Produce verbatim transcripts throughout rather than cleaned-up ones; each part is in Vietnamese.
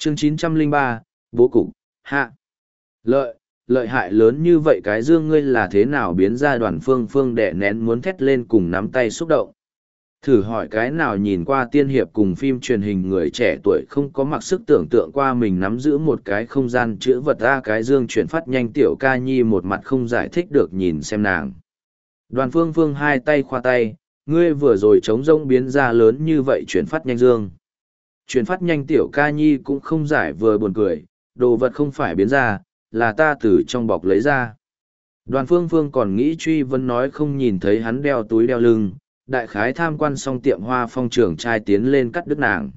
chương chín trăm lẻ ba, bố cục, hạ. Lợi, lợi hại lớn như vậy cái dương ngươi là thế nào biến ra Đoàn Phương Phương đẻ nén muốn thét lên cùng nắm tay xúc động. Thử hỏi cái nào nhìn qua tiên hiệp cùng phim truyền hình người trẻ tuổi không có mặc sức tưởng tượng qua mình nắm giữ một cái không gian chữ vật ra cái dương chuyển phát nhanh tiểu ca nhi một mặt không giải thích được nhìn xem nàng. Đoàn Phương Phương hai tay khoa tay, ngươi vừa rồi trống rông biến ra lớn như vậy chuyển phát nhanh dương. Chuyển phát nhanh tiểu ca nhi cũng không giải vừa buồn cười, đồ vật không phải biến ra, là ta từ trong bọc lấy ra. Đoàn Phương Phương còn nghĩ truy vấn nói không nhìn thấy hắn đeo túi đeo lưng, đại khái tham quan xong tiệm hoa phong trưởng trai tiến lên cắt đứt nàng.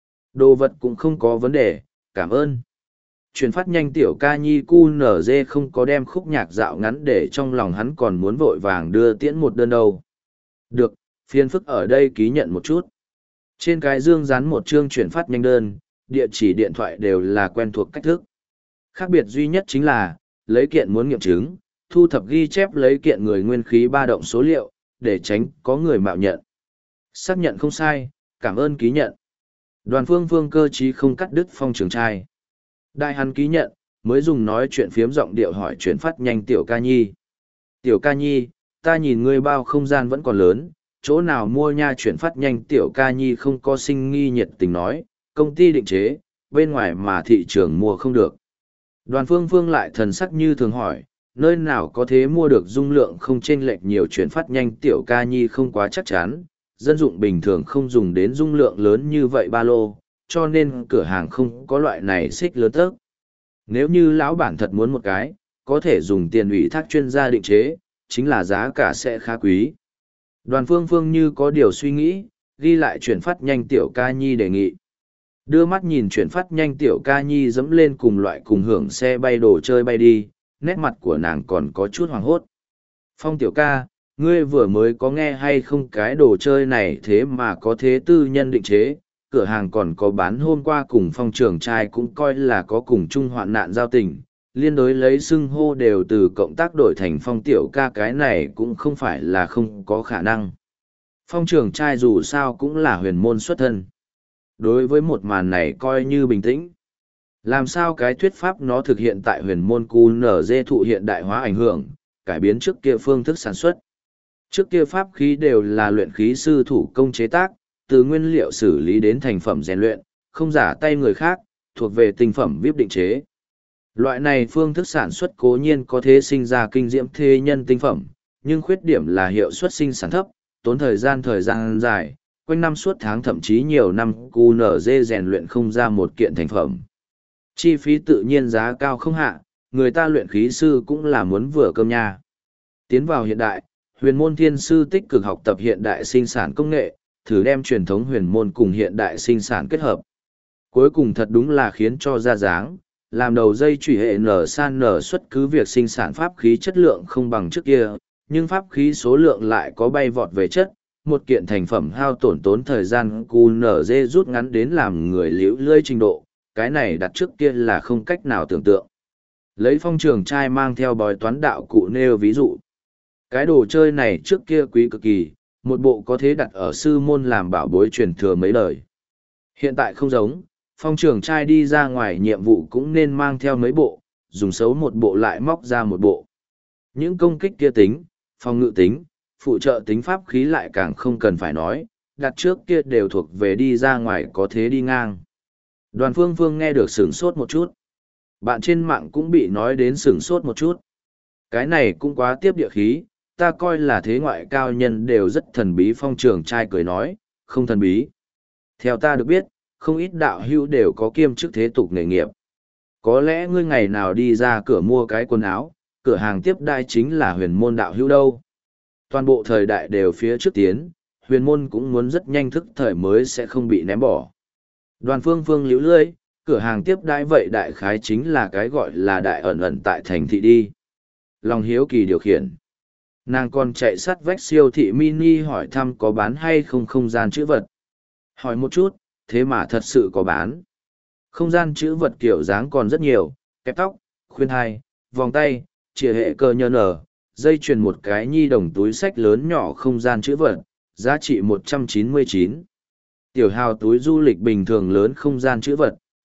Đồ vật cũng không có vấn đề, cảm ơn. Chuyển phát nhanh tiểu ca nhi cu nở dê không có đem khúc nhạc dạo ngắn để trong lòng hắn còn muốn vội vàng đưa tiễn một đơn đâu. Được, phiền phức ở đây ký nhận một chút. Trên cái dương dán một chương chuyển phát nhanh đơn, địa chỉ điện thoại đều là quen thuộc cách thức. Khác biệt duy nhất chính là, lấy kiện muốn nghiệm chứng, thu thập ghi chép lấy kiện người nguyên khí ba động số liệu, để tránh có người mạo nhận. Xác nhận không sai, cảm ơn ký nhận. Đoàn Phương Phương cơ trí không cắt đứt phong trường trai. Đại hắn ký nhận, mới dùng nói chuyện phiếm giọng điệu hỏi chuyển phát nhanh tiểu ca nhi. Tiểu ca nhi, ta nhìn ngươi bao không gian vẫn còn lớn, chỗ nào mua nha chuyển phát nhanh tiểu ca nhi không có sinh nghi nhiệt tình nói, công ty định chế, bên ngoài mà thị trường mua không được. Đoàn Phương Phương lại thần sắc như thường hỏi, nơi nào có thế mua được dung lượng không chênh lệch nhiều chuyển phát nhanh tiểu ca nhi không quá chắc chắn, dân dụng bình thường không dùng đến dung lượng lớn như vậy ba lô, cho nên cửa hàng không có loại này xích lớn tớc. Nếu như lão bản thật muốn một cái, có thể dùng tiền ủy thác chuyên gia định chế, chính là giá cả sẽ khá quý. Đoàn Phương Phương như có điều suy nghĩ, ghi lại chuyển phát nhanh tiểu ca nhi đề nghị. Đưa mắt nhìn chuyển phát nhanh tiểu ca nhi dẫm lên cùng loại cùng hưởng xe bay đồ chơi bay đi, nét mặt của nàng còn có chút hoảng hốt. Phong tiểu ca, ngươi vừa mới có nghe hay không cái đồ chơi này thế mà có thế tư nhân định chế, cửa hàng còn có bán hôm qua cùng phong trường trai cũng coi là có cùng chung hoạn nạn giao tình, liên đối lấy xưng hô đều từ cộng tác đổi thành phong tiểu ca cái này cũng không phải là không có khả năng. Phong trường trai dù sao cũng là huyền môn xuất thân. Đối với một màn này coi như bình tĩnh. Làm sao cái thuyết pháp nó thực hiện tại huyền môn cu nở dê thụ hiện đại hóa ảnh hưởng, cải biến trước kia phương thức sản xuất. Trước kia pháp khí đều là luyện khí sư thủ công chế tác, từ nguyên liệu xử lý đến thành phẩm rèn luyện, không giả tay người khác, thuộc về tinh phẩm víp định chế. Loại này phương thức sản xuất cố nhiên có thể sinh ra kinh diễm thế nhân tinh phẩm, nhưng khuyết điểm là hiệu suất sinh sản thấp, tốn thời gian thời gian dài, quanh năm suốt tháng thậm chí nhiều năm cu nở dê rèn luyện không ra một kiện thành phẩm. Chi phí tự nhiên giá cao không hạ, người ta luyện khí sư cũng là muốn vừa cơm nha. Tiến vào hiện đại, huyền môn thiên sư tích cực học tập hiện đại sinh sản công nghệ, thử đem truyền thống huyền môn cùng hiện đại sinh sản kết hợp. Cuối cùng thật đúng là khiến cho ra dáng, làm đầu dây chủy hệ nở san nở xuất cứ việc sinh sản pháp khí chất lượng không bằng trước kia, nhưng pháp khí số lượng lại có bay vọt về chất, một kiện thành phẩm hao tổn tốn thời gian cu nở dê rút ngắn đến làm người liễu lơi trình độ, cái này đặt trước kia là không cách nào tưởng tượng. Lấy phong trường trai mang theo bói toán đạo cụ nêu ví dụ. Cái đồ chơi này trước kia quý cực kỳ, một bộ có thể đặt ở sư môn làm bảo bối truyền thừa mấy đời. Hiện tại không giống, phong trường trai đi ra ngoài nhiệm vụ cũng nên mang theo mấy bộ, dùng xấu một bộ lại móc ra một bộ. Những công kích kia tính, phòng ngự tính, phụ trợ tính pháp khí lại càng không cần phải nói, đặt trước kia đều thuộc về đi ra ngoài có thế đi ngang. Đoàn Phương Phương nghe được sửng sốt một chút. Bạn trên mạng cũng bị nói đến sửng sốt một chút. Cái này cũng quá tiếp địa khí, ta coi là thế ngoại cao nhân đều rất thần bí. Phong trường trai cười nói, không thần bí. Theo ta được biết, không ít đạo hữu đều có kiêm chức thế tục nghề nghiệp. Có lẽ ngươi ngày nào đi ra cửa mua cái quần áo, cửa hàng tiếp đai chính là huyền môn đạo hữu đâu. Toàn bộ thời đại đều phía trước tiến, huyền môn cũng muốn rất nhanh thức thời mới sẽ không bị ném bỏ. Đoàn Phương Phương liễu lưỡi, cửa hàng tiếp đãi vậy đại khái chính là cái gọi là đại ẩn ẩn tại thành thị đi. Lòng hiếu kỳ điều khiển. Nàng còn chạy sắt vách siêu thị mini hỏi thăm có bán hay không không gian chữ vật. Hỏi một chút, thế mà thật sự có bán. Không gian chữ vật kiểu dáng còn rất nhiều, kẹp tóc, khuyên hai, vòng tay, chìa hệ cơ nhờ nở, dây chuyền một cái nhi đồng túi sách lớn nhỏ không gian chữ vật, giá trị một trăm chín mươi chín. Tiểu hào túi du lịch bình thường lớn không gian chữ vật,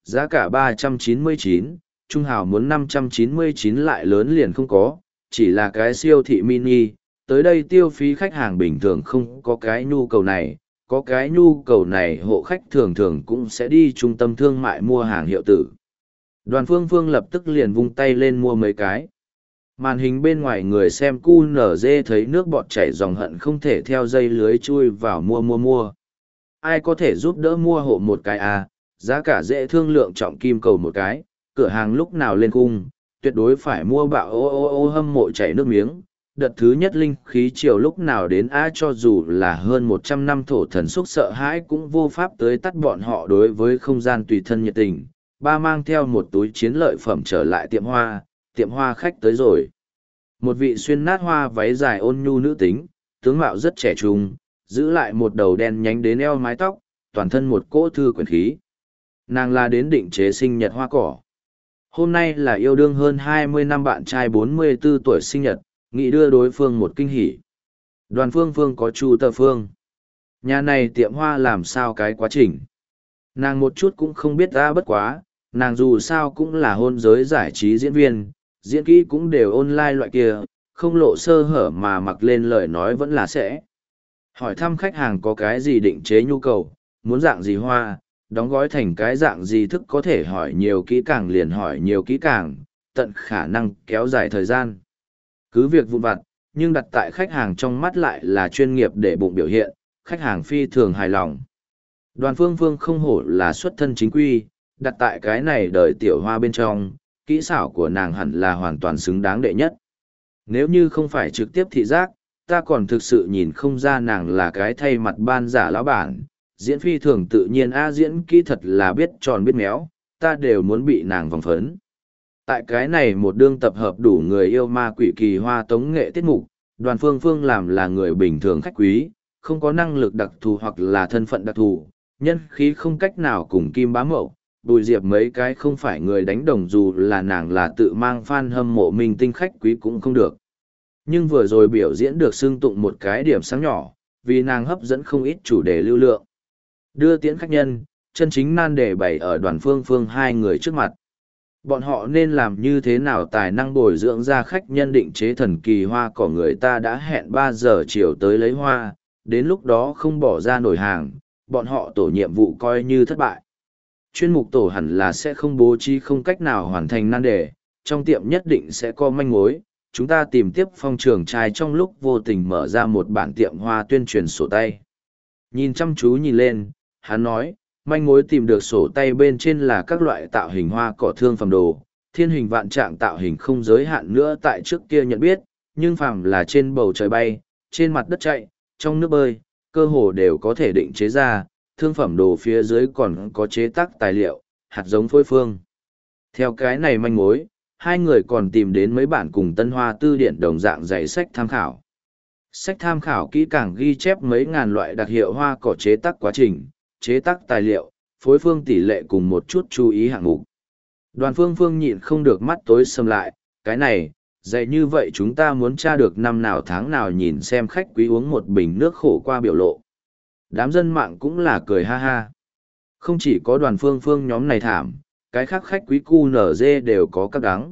Giá cả ba trăm chín mươi chín, Trung Hào muốn năm trăm chín mươi chín lại lớn liền không có, chỉ là cái siêu thị mini, tới đây tiêu phí khách hàng bình thường không có cái nhu cầu này, có cái nhu cầu này hộ khách thường thường cũng sẽ đi trung tâm thương mại mua hàng hiệu tử. Đoàn Phương Phương lập tức liền vung tay lên mua mấy cái. Màn hình bên ngoài người xem cu nở dê thấy nước bọt chảy dòng hận không thể theo dây lưới chui vào mua mua mua. Ai có thể giúp đỡ mua hộ một cái à, giá cả dễ thương lượng trọng kim cầu một cái, cửa hàng lúc nào lên cung, tuyệt đối phải mua bạo ô ô ô hâm mộ chảy nước miếng. Đợt thứ nhất linh khí chiều lúc nào đến a cho dù là hơn một trăm năm thổ thần xúc sợ hãi cũng vô pháp tới tắt bọn họ đối với không gian tùy thân nhiệt tình. Ba mang theo một túi chiến lợi phẩm trở lại tiệm hoa, tiệm hoa khách tới rồi. Một vị xuyên nát hoa váy dài ôn nhu nữ tính, tướng mạo rất trẻ trung, giữ lại một đầu đen nhánh đến eo mái tóc, toàn thân một cỗ thư quyển khí. Nàng là đến định chế sinh nhật hoa cỏ. Hôm nay là yêu đương hơn hai mươi năm bạn trai bốn mươi tư tuổi sinh nhật, nghĩ đưa đối phương một kinh hỉ. Đoàn Phương Phương có Chu Tờ Phương. Nhà này tiệm hoa làm sao cái quá trình. Nàng một chút cũng không biết ra bất quá, nàng dù sao cũng là hôn giới giải trí diễn viên, diễn kỹ cũng đều online loại kia, không lộ sơ hở mà mặc lên lời nói vẫn là sẽ. Hỏi thăm khách hàng có cái gì định chế nhu cầu, muốn dạng gì hoa, đóng gói thành cái dạng gì thức có thể hỏi nhiều kỹ càng liền hỏi nhiều kỹ càng, tận khả năng kéo dài thời gian. Cứ việc vụn vặt, nhưng đặt tại khách hàng trong mắt lại là chuyên nghiệp để bụng biểu hiện, khách hàng phi thường hài lòng. Đoàn Phương Phương không hổ là xuất thân chính quy, đặt tại cái này đời tiểu hoa bên trong, kỹ xảo của nàng hẳn là hoàn toàn xứng đáng đệ nhất. Nếu như không phải trực tiếp thị giác, ta còn thực sự nhìn không ra nàng là cái thay mặt ban giả lão bản, diễn phi thường tự nhiên a diễn kỹ thật là biết tròn biết méo, ta đều muốn bị nàng vòng phấn. Tại cái này một đương tập hợp đủ người yêu ma quỷ kỳ hoa tống nghệ tiết mục, Đoàn Phương Phương làm là người bình thường khách quý, không có năng lực đặc thù hoặc là thân phận đặc thù, nhân khí không cách nào cùng Kim Bá Mậu, Bùi Diệp mấy cái không phải người đánh đồng dù là nàng là tự mang fan hâm mộ minh tinh khách quý cũng không được. Nhưng vừa rồi biểu diễn được xưng tụng một cái điểm sáng nhỏ, vì nàng hấp dẫn không ít chủ đề lưu lượng. Đưa tiễn khách nhân, chân chính nan đề bày ở Đoàn Phương Phương hai người trước mặt. Bọn họ nên làm như thế nào tài năng bồi dưỡng ra khách nhân định chế thần kỳ hoa cỏ người ta đã hẹn ba giờ chiều tới lấy hoa, đến lúc đó không bỏ ra nổi hàng, bọn họ tổ nhiệm vụ coi như thất bại. Chuyên mục tổ hẳn là sẽ không bố trí không cách nào hoàn thành nan đề, trong tiệm nhất định sẽ có manh mối. Chúng ta tìm tiếp phong trường trai trong lúc vô tình mở ra một bản tiệm hoa tuyên truyền sổ tay. Nhìn chăm chú nhìn lên, hắn nói, manh mối tìm được sổ tay bên trên là các loại tạo hình hoa cỏ thương phẩm đồ, thiên hình vạn trạng tạo hình không giới hạn nữa tại trước kia nhận biết, nhưng phàm là trên bầu trời bay, trên mặt đất chạy, trong nước bơi, cơ hồ đều có thể định chế ra, thương phẩm đồ phía dưới còn có chế tác tài liệu, hạt giống phối phương. Theo cái này manh mối, hai người còn tìm đến mấy bản cùng Tân Hoa Tư Điển đồng dạng dạy sách tham khảo. Sách tham khảo kỹ càng ghi chép mấy ngàn loại đặc hiệu hoa cỏ chế tác quá trình, chế tác tài liệu, phối phương tỷ lệ cùng một chút chú ý hạng mục. Đoàn Phương Phương nhịn không được mắt tối sầm lại, cái này, dạy như vậy chúng ta muốn tra được năm nào tháng nào nhìn xem khách quý uống một bình nước khổ qua biểu lộ. Đám dân mạng cũng là cười ha ha. Không chỉ có Đoàn Phương Phương nhóm này thảm, cái khác khách quý cu nở dê đều có các đắng.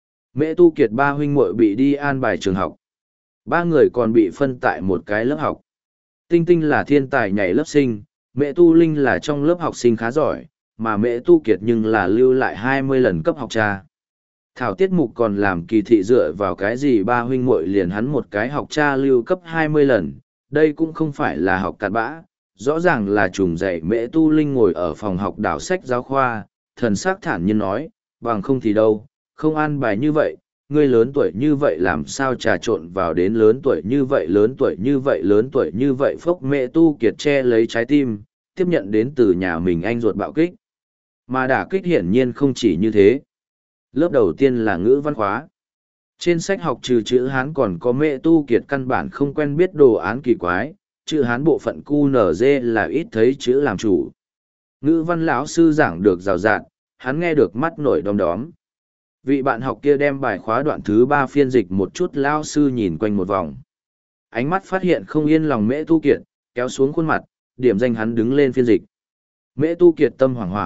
Mẹ Tu Kiệt ba huynh muội bị đi an bài trường học. Ba người còn bị phân tại một cái lớp học. Tinh Tinh là thiên tài nhảy lớp sinh, Mẹ Tu Linh là trong lớp học sinh khá giỏi, mà Mẹ Tu Kiệt nhưng là lưu lại hai mươi lần cấp học cha. Thảo tiết mục còn làm kỳ thị dựa vào cái gì ba huynh muội liền hắn một cái học cha lưu cấp hai mươi lần, đây cũng không phải là học cặn bã, rõ ràng là trùng dạy Mẹ Tu Linh ngồi ở phòng học đảo sách giáo khoa, thần sắc thản nhiên nói, bằng không thì đâu, không an bài như vậy, ngươi lớn tuổi như vậy làm sao trà trộn vào đến lớn tuổi như vậy lớn tuổi như vậy lớn tuổi như vậy phốc Mẹ Tu Kiệt che lấy trái tim, tiếp nhận đến từ nhà mình anh ruột bạo kích. Mà đả kích hiển nhiên không chỉ như thế. Lớp đầu tiên là ngữ văn khóa. Trên sách học trừ chữ Hán còn có Mẹ Tu Kiệt căn bản không quen biết đồ án kỳ quái, chữ Hán bộ phận cu nở dê là ít thấy chữ làm chủ. Ngữ văn lão sư giảng được rào rạt, hắn nghe được mắt nổi đom đóm. Vị bạn học kia đem bài khóa đoạn thứ ba phiên dịch một chút lão sư nhìn quanh một vòng. Ánh mắt phát hiện không yên lòng Mẹ Tu Kiệt, kéo xuống khuôn mặt, điểm danh hắn đứng lên phiên dịch. Mẹ Tu Kiệt tâm hoảng hoảng,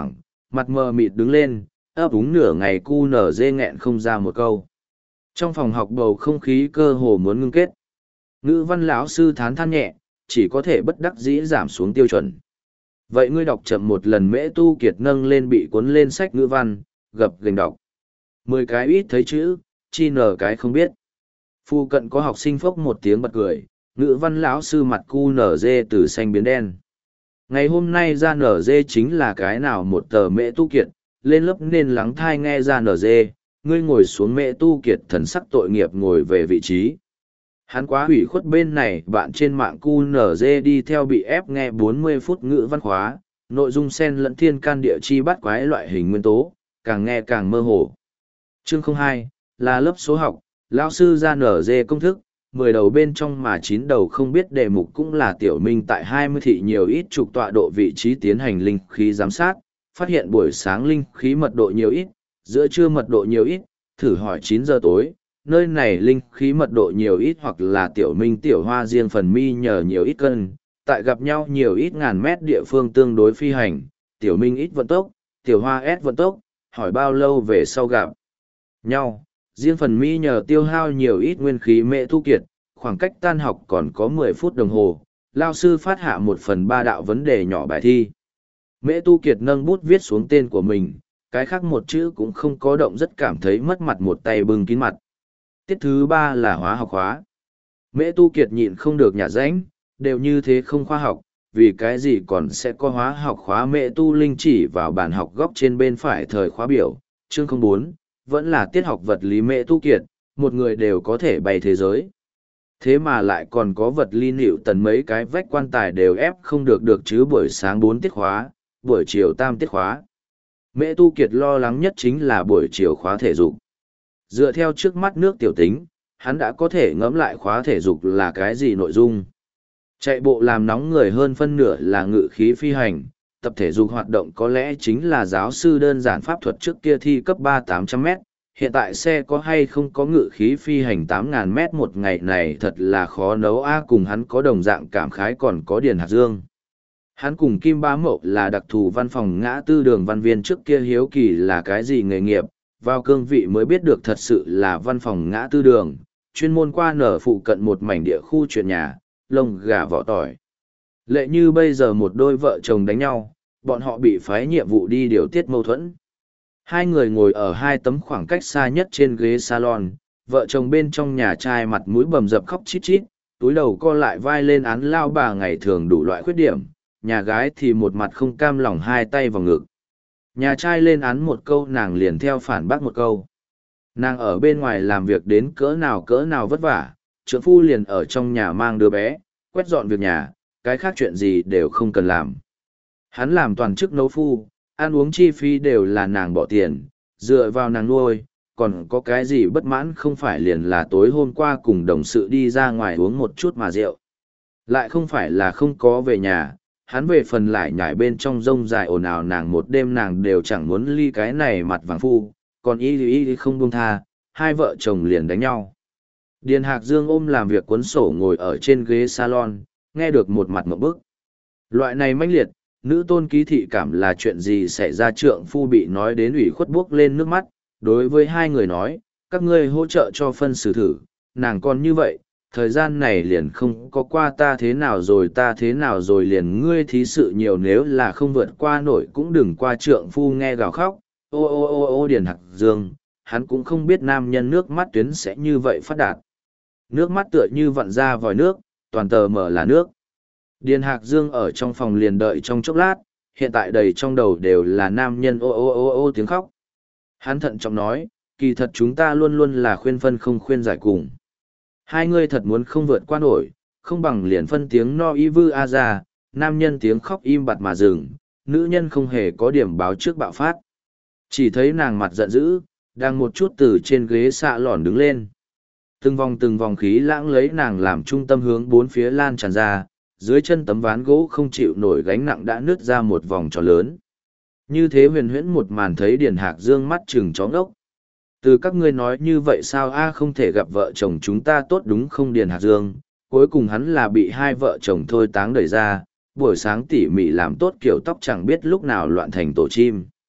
mặt mờ mịt đứng lên, ấp úng nửa ngày cu nở dê nghẹn không ra một câu. Trong phòng học bầu không khí cơ hồ muốn ngưng kết. Ngữ văn lão sư thán than nhẹ, chỉ có thể bất đắc dĩ giảm xuống tiêu chuẩn. Vậy ngươi đọc chậm một lần. Mễ Tu Kiệt nâng lên bị cuốn lên sách ngữ văn, gập gềnh đọc. Mười cái ít thấy chữ, chi nở cái không biết. Phu cận có học sinh phốc một tiếng bật cười, ngữ văn lão sư mặt cu nở dê từ xanh biến đen. Ngày hôm nay ra nở dê chính là cái nào một tờ Mễ Tu Kiệt, lên lớp nên lắng thai nghe ra nở dê, ngươi ngồi xuống. Mễ Tu Kiệt thần sắc tội nghiệp ngồi về vị trí. Hắn quá hủy khuất bên này, bạn trên mạng cu nở dê đi theo bị ép nghe bốn mươi phút ngữ văn khóa, nội dung xen lẫn thiên can địa chi bắt quái loại hình nguyên tố, càng nghe càng mơ hồ. Chương không hai là lớp số học, lão sư ra nở dê công thức, mười đầu bên trong mà chín đầu không biết đề mục cũng là tiểu minh tại hai mươi thị nhiều ít trục tọa độ vị trí tiến hành linh khí giám sát, phát hiện buổi sáng linh khí mật độ nhiều ít, giữa trưa mật độ nhiều ít, thử hỏi chín giờ tối, nơi này linh khí mật độ nhiều ít hoặc là tiểu minh tiểu hoa riêng phần mi nhờ nhiều ít cân, tại gặp nhau nhiều ít ngàn mét địa phương tương đối phi hành, tiểu minh ít vận tốc, tiểu hoa S vận tốc, hỏi bao lâu về sau gặp nhau, riêng phần mi nhờ tiêu hao nhiều ít nguyên khí. Mễ Tu Kiệt, khoảng cách tan học còn có mười phút đồng hồ, lao sư phát hạ một phần ba đạo vấn đề nhỏ bài thi. Mễ Tu Kiệt nâng bút viết xuống tên của mình, cái khác một chữ cũng không có động, rất cảm thấy mất mặt, một tay bưng kín mặt. Tiết thứ ba là hóa học khóa. Mễ Tu Kiệt nhịn không được nhả rãnh, đều như thế không khoa học, vì cái gì còn sẽ có hóa học khóa. Mễ Tu Linh chỉ vào bàn học góc trên bên phải thời khóa biểu, chương không bốn, vẫn là tiết học vật lý. Mễ Tu Kiệt, một người đều có thể bay thế giới. Thế mà lại còn có vật lý nịu tần mấy cái vách quan tài đều ép không được được chứ. Buổi sáng bốn tiết khóa, buổi chiều tam tiết khóa. Mễ Tu Kiệt lo lắng nhất chính là buổi chiều khóa thể dục. Dựa theo trước mắt nước tiểu tính, hắn đã có thể ngẫm lại khóa thể dục là cái gì nội dung. Chạy bộ làm nóng người, hơn phân nửa là ngự khí phi hành, tập thể dục hoạt động có lẽ chính là giáo sư đơn giản pháp thuật trước kia thi cấp ba tám trăm mét, hiện tại xe có hay không có ngự khí phi hành tám ngàn mét một ngày này thật là khó nấu a. Cùng hắn có đồng dạng cảm khái còn có Điền Hạt Dương. Hắn cùng Kim Bá Mậu là đặc thù văn phòng ngã tư đường văn viên, trước kia hiếu kỳ là cái gì nghề nghiệp, vào cương vị mới biết được thật sự là văn phòng ngã tư đường, chuyên môn qua nở phụ cận một mảnh địa khu chuyện nhà, lông gà vỏ tỏi. Lệ như bây giờ một đôi vợ chồng đánh nhau, bọn họ bị phái nhiệm vụ đi điều tiết mâu thuẫn. Hai người ngồi ở hai tấm khoảng cách xa nhất trên ghế salon, vợ chồng bên trong nhà trai mặt mũi bầm dập khóc chít chít, túi đầu co lại vai lên án lao bà ngày thường đủ loại khuyết điểm, nhà gái thì một mặt không cam lòng hai tay vào ngực. Nhà trai lên án một câu nàng liền theo phản bác một câu. Nàng ở bên ngoài làm việc đến cỡ nào cỡ nào vất vả, trượng phu liền ở trong nhà mang đứa bé, quét dọn việc nhà, cái khác chuyện gì đều không cần làm. Hắn làm toàn chức nấu phu, ăn uống chi phí đều là nàng bỏ tiền, dựa vào nàng nuôi, còn có cái gì bất mãn không phải liền là tối hôm qua cùng đồng sự đi ra ngoài uống một chút mà rượu. Lại không phải là không có về nhà, hắn về phần lại nhảy bên trong rông dài ồn ào nàng một đêm nàng đều chẳng muốn ly cái này mặt vàng phu, còn y y y không buông tha, hai vợ chồng liền đánh nhau. Điền Hạc Dương ôm làm việc cuốn sổ ngồi ở trên ghế salon, nghe được một mặt ngộp bức. Loại này mãnh liệt, nữ tôn ký thị cảm là chuyện gì xảy ra, trượng phu bị nói đến ủy khuất buốc lên nước mắt, đối với hai người nói, các ngươi hỗ trợ cho phân xử thử, nàng còn như vậy, thời gian này liền không có qua ta thế nào rồi ta thế nào rồi liền ngươi thí sự nhiều, nếu là không vượt qua nổi cũng đừng qua. Trượng phu nghe gào khóc, ô ô ô ô Điền Hạc Dương, hắn cũng không biết nam nhân nước mắt tuyến sẽ như vậy phát đạt. Nước mắt tựa như vặn ra vòi nước, toàn tờ mở là nước. Điền Hạc Dương ở trong phòng liền đợi trong chốc lát, hiện tại đầy trong đầu đều là nam nhân ô ô ô ô tiếng khóc. Hắn thận trọng nói, kỳ thật chúng ta luôn luôn là khuyên phân không khuyên giải cùng. Hai người thật muốn không vượt qua nổi, không bằng liền phân tiếng no y vư a ra, nam nhân tiếng khóc im bặt mà dừng, nữ nhân không hề có điểm báo trước bạo phát. Chỉ thấy nàng mặt giận dữ, đang một chút từ trên ghế xạ lòn đứng lên. Từng vòng từng vòng khí lãng lấy nàng làm trung tâm hướng bốn phía lan tràn ra, dưới chân tấm ván gỗ không chịu nổi gánh nặng đã nứt ra một vòng tròn lớn. Như thế huyền huyễn một màn thấy Điền Hạc Dương mắt trừng chó ngốc. Từ các ngươi nói như vậy sao a, không thể gặp vợ chồng chúng ta tốt đúng không? Điền Hạc Dương, cuối cùng hắn là bị hai vợ chồng thôi táng đẩy ra, buổi sáng tỉ mỉ làm tốt kiểu tóc chẳng biết lúc nào loạn thành tổ chim.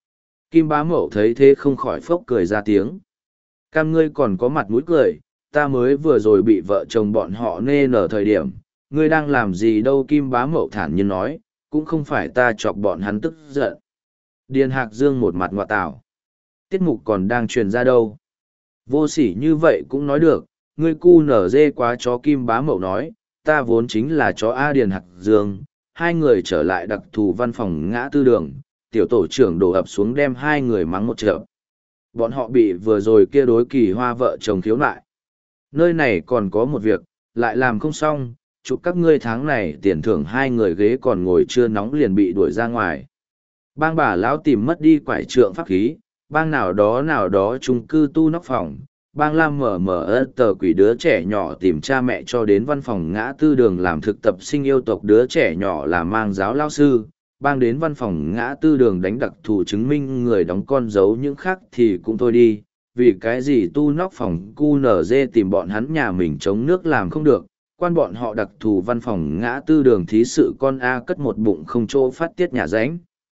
Kim bá mậu thấy thế không khỏi phốc cười ra tiếng. Cam ngươi còn có mặt mũi cười, ta mới vừa rồi bị vợ chồng bọn họ nê nở thời điểm, ngươi đang làm gì đâu. Kim bá mậu thản nhiên nói, cũng không phải ta chọc bọn hắn tức giận. Điền Hạc Dương một mặt ngọa tảo. Tiết mục còn đang truyền ra đâu. Vô sỉ như vậy cũng nói được, ngươi cu nở dê quá chó. Kim bá mậu nói, ta vốn chính là chó A. Điền Hạc Dương. Hai người trở lại đặc thù văn phòng ngã tư đường, tiểu tổ trưởng đổ ập xuống đem hai người mắng một trận. Bọn họ bị vừa rồi kia đối kỳ hoa vợ chồng khiếu nại. Nơi này còn có một việc, lại làm không xong, chụp các ngươi tháng này tiền thưởng hai người ghế còn ngồi chưa nóng liền bị đuổi ra ngoài. Bang bà lão tìm mất đi quải trượng pháp khí, bang nào đó nào đó chung cư tu nóc phòng, bang lam mở mở ớt tờ quỷ đứa trẻ nhỏ tìm cha mẹ cho đến văn phòng ngã tư đường làm thực tập sinh yêu tộc đứa trẻ nhỏ là mang giáo lao sư, bang đến văn phòng ngã tư đường đánh đặc thù chứng minh người đóng con dấu những khác thì cũng thôi đi, vì cái gì tu nóc phòng cu nở dê tìm bọn hắn nhà mình chống nước làm không được, quan bọn họ đặc thù văn phòng ngã tư đường thí sự con A cất một bụng không chỗ phát tiết nhà ránh.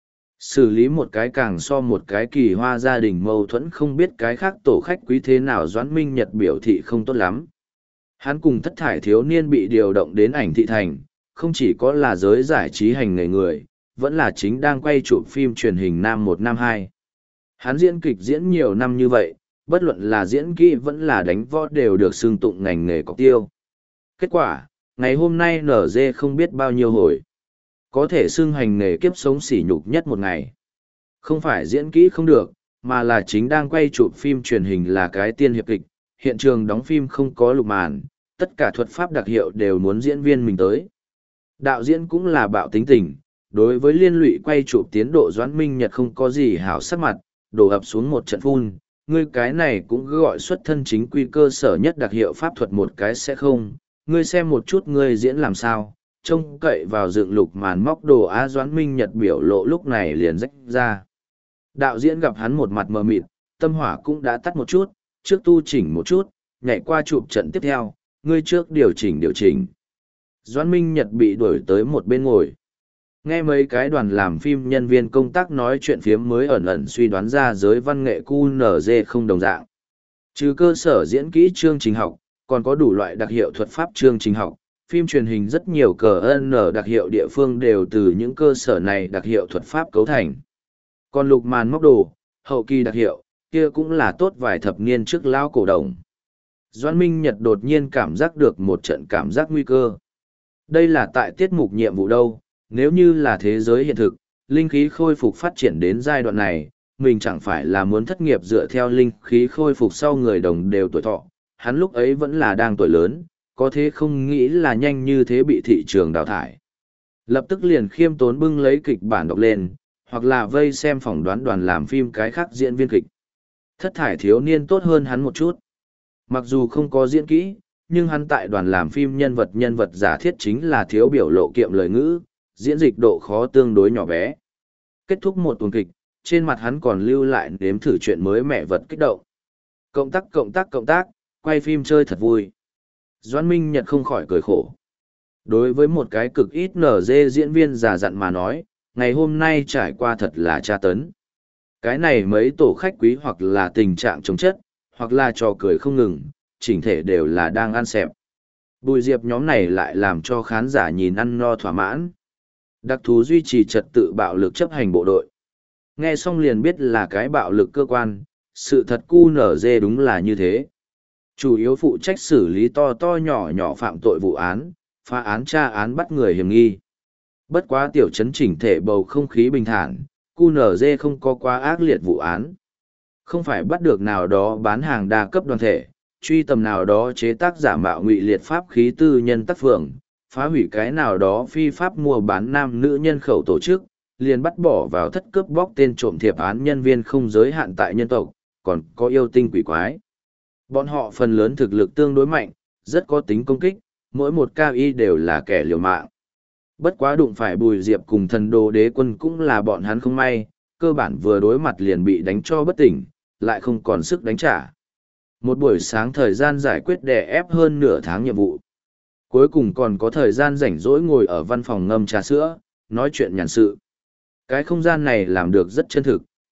Xử lý một cái càng so một cái kỳ hoa gia đình mâu thuẫn không biết cái khác tổ khách quý thế nào. Doãn Minh Nhật biểu thị không tốt lắm. Hắn cùng thất thải thiếu niên bị điều động đến ảnh thị thành, không chỉ có là giới giải trí hành nghề người, vẫn là chính đang quay chụp phim truyền hình Nam một Nam hai. Hắn diễn kịch diễn nhiều năm như vậy, bất luận là diễn kỹ vẫn là đánh võ đều được xưng tụng ngành nghề cọc tiêu. Kết quả, ngày hôm nay nở dê không biết bao nhiêu hồi. Có thể xưng hành nghề kiếp sống sỉ nhục nhất một ngày. Không phải diễn kỹ không được, mà là chính đang quay chụp phim truyền hình là cái tiên hiệp kịch, hiện trường đóng phim không có lục màn, tất cả thuật pháp đặc hiệu đều muốn diễn viên mình tới. Đạo diễn cũng là bạo tính tình, đối với liên lụy quay chụp tiến độ Doãn Minh Nhật không có gì hảo sắc mặt, đổ ập xuống một trận phun, ngươi cái này cũng gọi xuất thân chính quy cơ sở nhất đặc hiệu pháp thuật một cái sẽ không, ngươi xem một chút ngươi diễn làm sao, trông cậy vào dựng lục màn móc đồ Á. Doãn Minh Nhật biểu lộ lúc này liền rách ra. Đạo diễn gặp hắn một mặt mờ mịt, tâm hỏa cũng đã tắt một chút, trước tu chỉnh một chút, nhảy qua chụp trận tiếp theo, ngươi trước điều chỉnh điều chỉnh. Doãn Minh Nhật bị đuổi tới một bên ngồi. Nghe mấy cái đoàn làm phim nhân viên công tác nói chuyện phiếm mới ẩn ẩn suy đoán ra giới văn nghệ cu nở dê không đồng dạng. Trừ cơ sở diễn kỹ chương trình học, còn có đủ loại đặc hiệu thuật pháp chương trình học, phim truyền hình rất nhiều cờ ân ở đặc hiệu địa phương đều từ những cơ sở này đặc hiệu thuật pháp cấu thành. Còn lục màn móc đồ, hậu kỳ đặc hiệu, kia cũng là tốt vài thập niên trước lao cổ đồng. Doãn Minh Nhật đột nhiên cảm giác được một trận cảm giác nguy cơ. Đây là tại tiết mục nhiệm vụ đâu, nếu như là thế giới hiện thực, linh khí khôi phục phát triển đến giai đoạn này, mình chẳng phải là muốn thất nghiệp dựa theo linh khí khôi phục sau người đồng đều tuổi thọ, hắn lúc ấy vẫn là đang tuổi lớn, có thế không nghĩ là nhanh như thế bị thị trường đào thải. Lập tức liền khiêm tốn bưng lấy kịch bản đọc lên, hoặc là vây xem phỏng đoán đoàn làm phim cái khác diễn viên kịch. Thất thải thiếu niên tốt hơn hắn một chút. Mặc dù không có diễn kỹ, nhưng hắn tại đoàn làm phim nhân vật nhân vật giả thiết chính là thiếu biểu lộ kiệm lời ngữ, diễn dịch độ khó tương đối nhỏ bé. Kết thúc một tuần kịch, trên mặt hắn còn lưu lại nếm thử chuyện mới mẻ vật kích động. Cộng tác cộng tác cộng tác, quay phim chơi thật vui. Doãn Minh Nhật không khỏi cười khổ. Đối với một cái cực ít nở dê diễn viên già dặn mà nói, ngày hôm nay trải qua thật là tra tấn. Cái này mấy tổ khách quý hoặc là tình trạng chống chất, hoặc là trò cười không ngừng, chỉnh thể đều là đang ăn xẹp. Bùi diệp nhóm này lại làm cho khán giả nhìn ăn no thỏa mãn. Đặc thù duy trì trật tự bạo lực chấp hành bộ đội. Nghe xong liền biết là cái bạo lực cơ quan, sự thật cu nở dê đúng là như thế. Chủ yếu phụ trách xử lý to to nhỏ nhỏ phạm tội vụ án, phá án tra án bắt người hiểm nghi. Bất quá tiểu chấn chỉnh thể bầu không khí bình thản, cu nở dê không có quá ác liệt vụ án. Không phải bắt được nào đó bán hàng đa cấp đoàn thể, truy tầm nào đó chế tác giả mạo ngụy liệt pháp khí tư nhân tác phường, phá hủy cái nào đó phi pháp mua bán nam nữ nhân khẩu tổ chức, liền bắt bỏ vào thất cướp bóc tên trộm thiệp án nhân viên không giới hạn tại nhân tộc, còn có yêu tinh quỷ quái. Bọn họ phần lớn thực lực tương đối mạnh, rất có tính công kích, mỗi một ca y đều là kẻ liều mạng. Bất quá đụng phải Bùi Diệp cùng thần đồ đế quân cũng là bọn hắn không may, cơ bản vừa đối mặt liền bị đánh cho bất tỉnh, lại không còn sức đánh trả. Một buổi sáng thời gian giải quyết đè ép hơn nửa tháng nhiệm vụ. Cuối cùng còn có thời gian rảnh rỗi ngồi ở văn phòng ngâm trà sữa, nói chuyện nhàn sự. Cái không gian này làm được rất chân thực,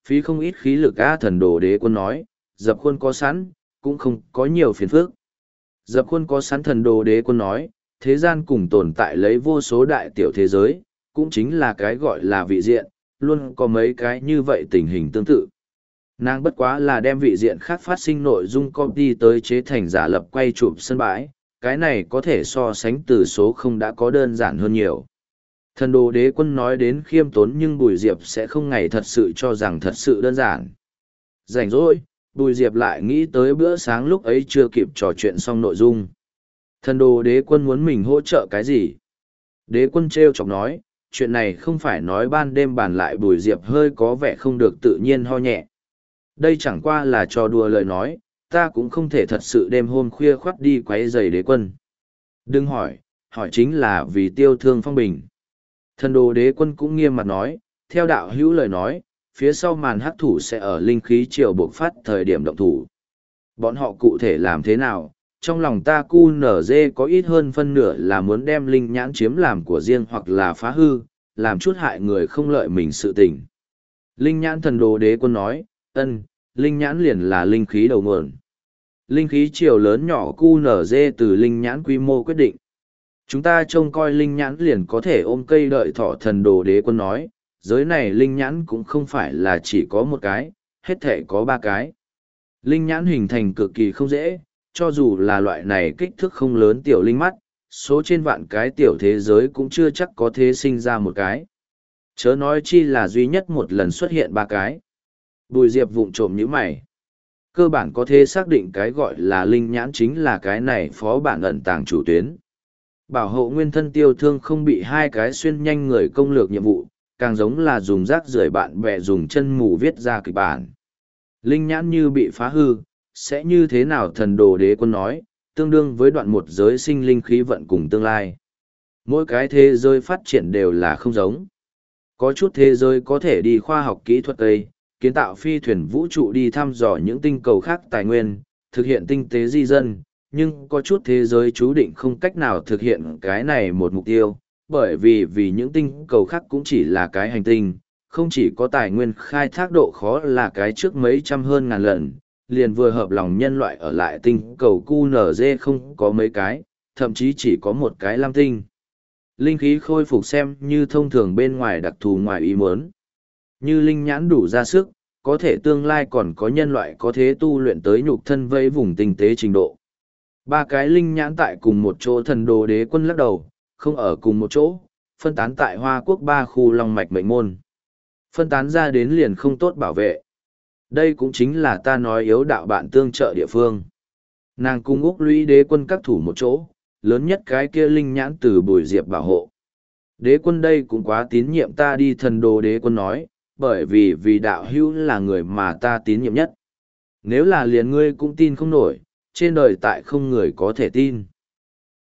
phí không ít khí lực a. Thần đồ đế quân nói, dập khuôn có sẵn, cũng không có nhiều phiền phức. Dập khuôn có sẵn. Thần đồ đế quân nói, thế gian cùng tồn tại lấy vô số đại tiểu thế giới, cũng chính là cái gọi là vị diện, luôn có mấy cái như vậy tình hình tương tự. Nàng bất quá là đem vị diện khác phát sinh nội dung copy tới chế thành giả lập quay chụp sân bãi, cái này có thể so sánh từ số không đã có đơn giản hơn nhiều. Thần đồ đế quân nói đến khiêm tốn nhưng Bùi Diệp sẽ không ngày thật sự cho rằng thật sự đơn giản. Rảnh rỗi, Bùi Diệp lại nghĩ tới bữa sáng lúc ấy chưa kịp trò chuyện xong nội dung. Thần đồ đế quân muốn mình hỗ trợ cái gì? Đế quân treo chọc nói, chuyện này không phải nói ban đêm bàn lại. Bùi Diệp hơi có vẻ không được tự nhiên ho nhẹ. Đây chẳng qua là trò đùa lời nói, ta cũng không thể thật sự đêm hôm khuya khoắt đi quấy rầy đế quân. Đừng hỏi, hỏi chính là vì tiêu thương phong bình. Thần đồ đế quân cũng nghiêm mặt nói, theo đạo hữu lời nói, phía sau màn hắc thủ sẽ ở linh khí triều bộc phát thời điểm động thủ. Bọn họ cụ thể làm thế nào? Trong lòng ta cu nở dê có ít hơn phân nửa là muốn đem linh nhãn chiếm làm của riêng hoặc là phá hư, làm chút hại người không lợi mình sự tình. Linh nhãn thần đồ đế quân nói, ân, linh nhãn liền là linh khí đầu nguồn. Linh khí chiều lớn nhỏ cu nở dê từ linh nhãn quy mô quyết định. Chúng ta trông coi linh nhãn liền có thể ôm cây đợi thỏ. Thần đồ đế quân nói, giới này linh nhãn cũng không phải là chỉ có một cái, hết thể có ba cái. Linh nhãn hình thành cực kỳ không dễ, cho dù là loại này kích thước không lớn tiểu linh mắt, số trên vạn cái tiểu thế giới cũng chưa chắc có thể sinh ra một cái. Chớ nói chi là duy nhất một lần xuất hiện ba cái. Bùi Diệp vụng trộm như mày. Cơ bản có thể xác định cái gọi là linh nhãn chính là cái này phó bản ẩn tàng chủ tuyến. Bảo hộ nguyên thân tiêu thương không bị hai cái xuyên nhanh người công lược nhiệm vụ, càng giống là dùng rác rưởi bạn bè dùng chân mù viết ra kịch bản. Linh nhãn như bị phá hư, sẽ như thế nào? Thần đồ đế quân nói, tương đương với đoạn một giới sinh linh khí vận cùng tương lai. Mỗi cái thế giới phát triển đều là không giống. Có chút thế giới có thể đi khoa học kỹ thuật Tây, kiến tạo phi thuyền vũ trụ đi thăm dò những tinh cầu khác tài nguyên, thực hiện tinh tế di dân, nhưng có chút thế giới chú định không cách nào thực hiện cái này một mục tiêu, bởi vì vì những tinh cầu khác cũng chỉ là cái hành tinh, không chỉ có tài nguyên khai thác độ khó là cái trước mấy trăm hơn ngàn lần, liền vừa hợp lòng nhân loại ở lại tinh cầu cu nở dê không có mấy cái, thậm chí chỉ có một cái lam tinh. Linh khí khôi phục xem như thông thường bên ngoài đặc thù ngoài ý muốn. Như linh nhãn đủ ra sức, có thể tương lai còn có nhân loại có thể tu luyện tới nhục thân vây vùng tinh tế trình độ. Ba cái linh nhãn tại cùng một chỗ. Thần đồ đế quân lắc đầu, không ở cùng một chỗ, phân tán tại Hoa Quốc ba khu long mạch mệnh môn. Phân tán ra đến liền không tốt bảo vệ. Đây cũng chính là ta nói yếu đạo bạn tương trợ địa phương. Nàng cung Úc lũy đế quân các thủ một chỗ, lớn nhất cái kia linh nhãn từ Bùi Diệp bảo hộ. Đế quân đây cũng quá tín nhiệm ta đi. Thần đồ đế quân nói, bởi vì vì đạo hữu là người mà ta tín nhiệm nhất. Nếu là liền ngươi cũng tin không nổi, trên đời tại không người có thể tin.